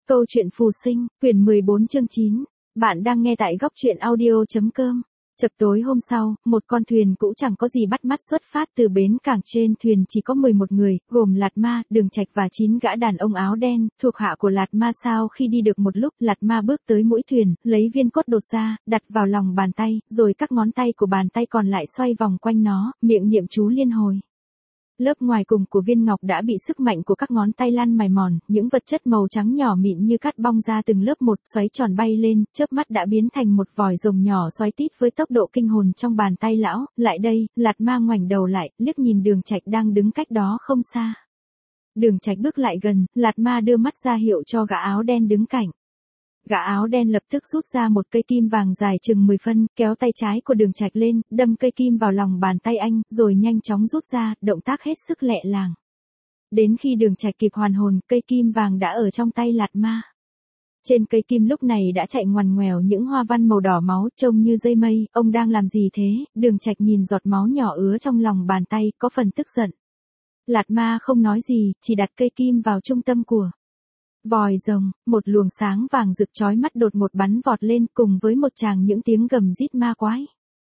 Câu chuyện phù sinh, quyển 14 chương 9. Bạn đang nghe tại góc truyện audio.com. Chập tối hôm sau, một con thuyền cũ chẳng có gì bắt mắt xuất phát từ bến cảng. Trên thuyền chỉ có 11 người, gồm Lạt Ma, Đường Trạch và 9 gã đàn ông áo đen, thuộc hạ của Lạt Ma. Sau khi đi được một lúc, Lạt Ma bước tới mũi thuyền, lấy viên cốt đột ra, đặt vào lòng bàn tay, rồi các ngón tay của bàn tay còn lại xoay vòng quanh nó, miệng niệm chú liên hồi. Lớp ngoài cùng của viên ngọc đã bị sức mạnh của các ngón tay lan mài mòn, những vật chất màu trắng nhỏ mịn như cắt bong ra từng lớp một, xoáy tròn bay lên, chớp mắt đã biến thành một vòi rồng nhỏ xoáy tít với tốc độ kinh hồn trong bàn tay lão. Lại đây, Lạt Ma ngoảnh đầu lại, liếc nhìn Đường Trạch đang đứng cách đó không xa. Đường Trạch bước lại gần, Lạt Ma đưa mắt ra hiệu cho gã áo đen đứng cạnh. Gã áo đen lập tức rút ra một cây kim vàng dài chừng 10 phân, kéo tay trái của Đường Trạch lên, đâm cây kim vào lòng bàn tay anh, rồi nhanh chóng rút ra, động tác hết sức lẹ làng. Đến khi Đường Trạch kịp hoàn hồn, cây kim vàng đã ở trong tay Lạt Ma. Trên cây kim lúc này đã chạy ngoằn ngoèo những hoa văn màu đỏ máu, trông như dây mây. Ông đang làm gì thế? Đường Trạch nhìn giọt máu nhỏ ứa trong lòng bàn tay, có phần tức giận. Lạt Ma không nói gì, chỉ đặt cây kim vào trung tâm của vòi rồng. Một luồng sáng vàng rực chói mắt đột ngột bắn vọt lên, cùng với một tràng những tiếng gầm rít ma quái.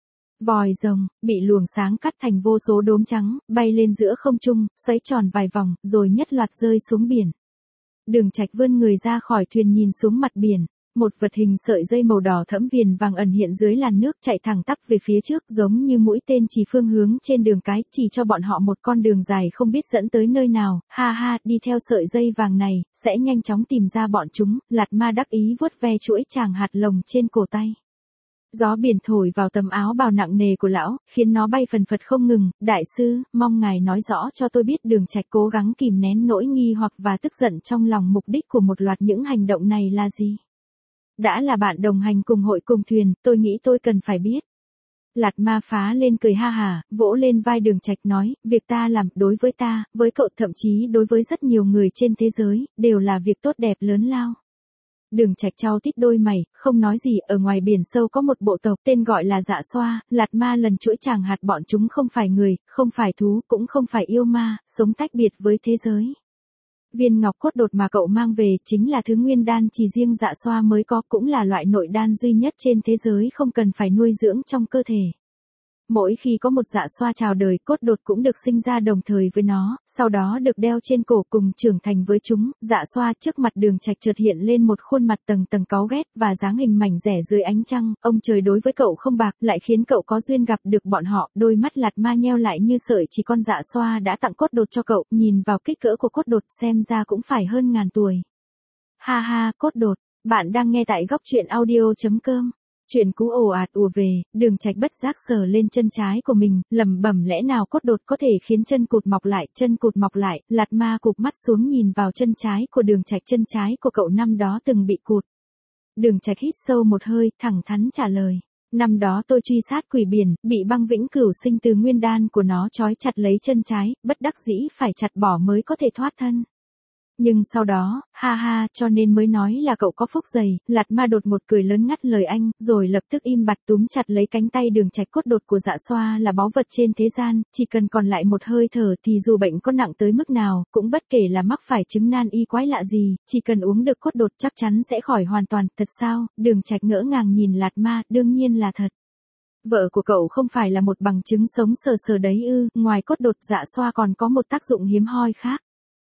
Vòi rồng bị luồng sáng cắt thành vô số đốm trắng, bay lên giữa không trung, xoáy tròn vài vòng, rồi nhất loạt rơi xuống biển. Đường Trạch vươn người ra khỏi thuyền nhìn xuống mặt biển. Một vật hình sợi dây màu đỏ thẫm viền vàng ẩn hiện dưới làn nước, chạy thẳng tắp về phía trước, giống như mũi tên chỉ phương hướng trên đường cái, chỉ cho bọn họ một con đường dài không biết dẫn tới nơi nào. Ha ha, đi theo sợi dây vàng này, sẽ nhanh chóng tìm ra bọn chúng. Lạt Ma đắc ý vuốt ve chuỗi tràng hạt lồng trên cổ tay. Gió biển thổi vào tấm áo bào nặng nề của lão, khiến nó bay phần phật không ngừng. Đại sư, mong ngài nói rõ cho tôi biết. Đường Trạch cố gắng kìm nén nỗi nghi hoặc và tức giận trong lòng. Mục đích của một loạt những hành động này là gì? Đã là bạn đồng hành cùng hội cùng thuyền, tôi nghĩ tôi cần phải biết. Lạt Ma phá lên cười ha hả, vỗ lên vai Đường Trạch nói, việc ta làm, đối với ta, với cậu, thậm chí đối với rất nhiều người trên thế giới, đều là việc tốt đẹp lớn lao. Đường Trạch chau tít đôi mày, không nói gì. Ở ngoài biển sâu có một bộ tộc tên gọi là Dạ Xoa. Lạt Ma lần chuỗi tràng hạt, bọn chúng không phải người, không phải thú, cũng không phải yêu ma, sống tách biệt với thế giới. Viên ngọc cốt đột mà cậu mang về chính là thứ nguyên đan chỉ riêng Dạ Xoa mới có, cũng là loại nội đan duy nhất trên thế giới không cần phải nuôi dưỡng trong cơ thể. Mỗi khi có một Dạ Xoa chào đời, cốt đột cũng được sinh ra đồng thời với nó, sau đó được đeo trên cổ cùng trưởng thành với chúng. Dạ Xoa. Trước mặt Đường Trạch chợt hiện lên một khuôn mặt tầng tầng cáu ghét và dáng hình mảnh rẻ dưới ánh trăng. Ông trời đối với cậu không bạc, lại khiến cậu có duyên gặp được bọn họ. Đôi mắt Lạt Ma nheo lại như sợi chỉ. Con Dạ Xoa đã tặng cốt đột cho cậu, nhìn vào kích cỡ của cốt đột xem ra cũng phải hơn ngàn tuổi. Ha ha, cốt đột. Bạn đang nghe tại góc truyện audio.com. Chuyện cũ ồ ạt ùa về, Đường Trạch bất giác sờ lên chân trái của mình, lẩm bẩm, lẽ nào cốt đột có thể khiến chân cụt mọc lại? Chân cụt mọc lại. Lạt Ma cụp mắt xuống nhìn vào chân trái của Đường Trạch. Chân trái của cậu năm đó từng bị cụt. Đường Trạch hít sâu một hơi, thẳng thắn trả lời. Năm đó tôi truy sát quỷ biển, bị băng vĩnh cửu sinh từ nguyên đan của nó trói chặt lấy chân trái, bất đắc dĩ phải chặt bỏ mới có thể thoát thân. Nhưng sau đó, ha ha, cho nên mới nói là cậu có phúc dày. Lạt Ma đột một cười lớn ngắt lời anh, rồi lập tức im bặt túm chặt lấy cánh tay Đường Trạch. Cốt đột của Dạ Xoa là báu vật trên thế gian, chỉ cần còn lại một hơi thở thì dù bệnh có nặng tới mức nào, cũng bất kể là mắc phải chứng nan y quái lạ gì, chỉ cần uống được cốt đột chắc chắn sẽ khỏi hoàn toàn. Thật sao? Đường Trạch ngỡ ngàng nhìn Lạt Ma, đương nhiên là thật. Vợ của cậu không phải là một bằng chứng sống sờ sờ đấy ư? Ngoài cốt đột, Dạ Xoa còn có một tác dụng hiếm hoi khác.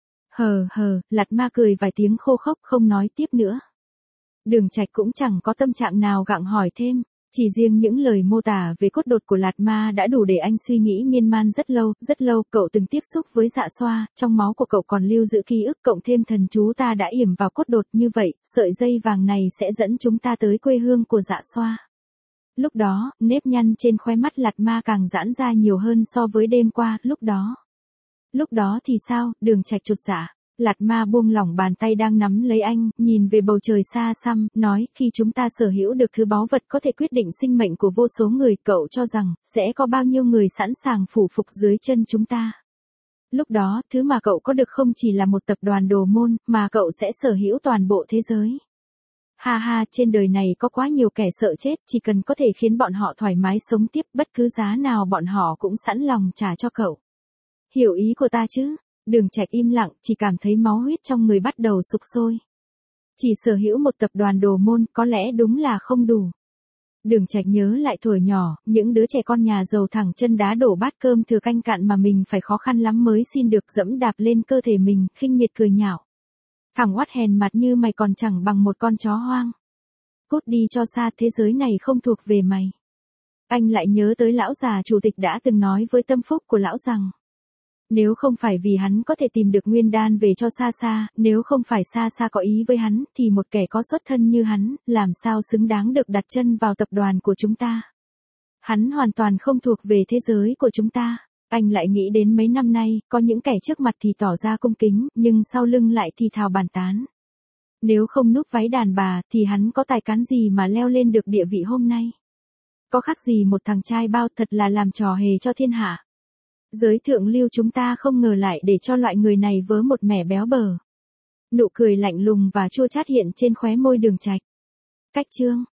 Lạt Ma cười vài tiếng khô khốc, không nói tiếp nữa. Đường Trạch cũng chẳng có tâm trạng nào gặng hỏi thêm. Chỉ riêng những lời mô tả về cốt đột của Lạt Ma đã đủ để anh suy nghĩ miên man rất lâu. Rất lâu, cậu từng tiếp xúc với Dạ Xoa, trong máu của cậu còn lưu giữ ký ức, cộng thêm thần chú ta đã yểm vào cốt đột, như vậy, sợi dây vàng này sẽ dẫn chúng ta tới quê hương của Dạ Xoa. Lúc đó, nếp nhăn trên khóe mắt Lạt Ma càng giãn ra nhiều hơn so với đêm qua. Lúc đó thì sao? Đường Trạch chột dạ. Lạt Ma buông lỏng bàn tay đang nắm lấy anh, nhìn về bầu trời xa xăm, nói, khi chúng ta sở hữu được thứ báu vật có thể quyết định sinh mệnh của vô số người, cậu cho rằng, sẽ có bao nhiêu người sẵn sàng phủ phục dưới chân chúng ta? Lúc đó, thứ mà cậu có được không chỉ là một tập đoàn đồ môn, mà cậu sẽ sở hữu toàn bộ thế giới. Ha ha, trên đời này có quá nhiều kẻ sợ chết, chỉ cần có thể khiến bọn họ thoải mái sống tiếp, bất cứ giá nào bọn họ cũng sẵn lòng trả cho cậu. Hiểu ý của ta chứ? Đường Trạch im lặng, chỉ cảm thấy máu huyết trong người bắt đầu sục sôi. Chỉ sở hữu một tập đoàn đồ môn có lẽ đúng là không đủ. Đường Trạch nhớ lại tuổi nhỏ, những đứa trẻ con nhà giàu thẳng chân đá đổ bát cơm thừa canh cạn mà mình phải khó khăn lắm mới xin được dẫm đạp lên cơ thể mình, khinh miệt cười nhạo. Thằng oát hèn mặt như mày còn chẳng bằng một con chó hoang. Cút đi cho xa, thế giới này không thuộc về mày. Anh lại nhớ tới lão già chủ tịch đã từng nói với tâm phúc của lão rằng, nếu không phải vì hắn có thể tìm được nguyên đan về cho xa xa, nếu không phải xa xa có ý với hắn, thì một kẻ có xuất thân như hắn, làm sao xứng đáng được đặt chân vào tập đoàn của chúng ta. Hắn hoàn toàn không thuộc về thế giới của chúng ta. Anh lại nghĩ đến mấy năm nay, có những kẻ trước mặt thì tỏ ra cung kính, nhưng sau lưng lại thì thào bàn tán. Nếu không núp váy đàn bà, thì hắn có tài cán gì mà leo lên được địa vị hôm nay. Có khác gì một thằng trai bao, thật là làm trò hề cho thiên hạ. Giới thượng lưu chúng ta không ngờ lại để cho loại người này vớ một mẻ béo bở. Nụ cười lạnh lùng và chua chát hiện trên khóe môi Đường Trạch. Cách chương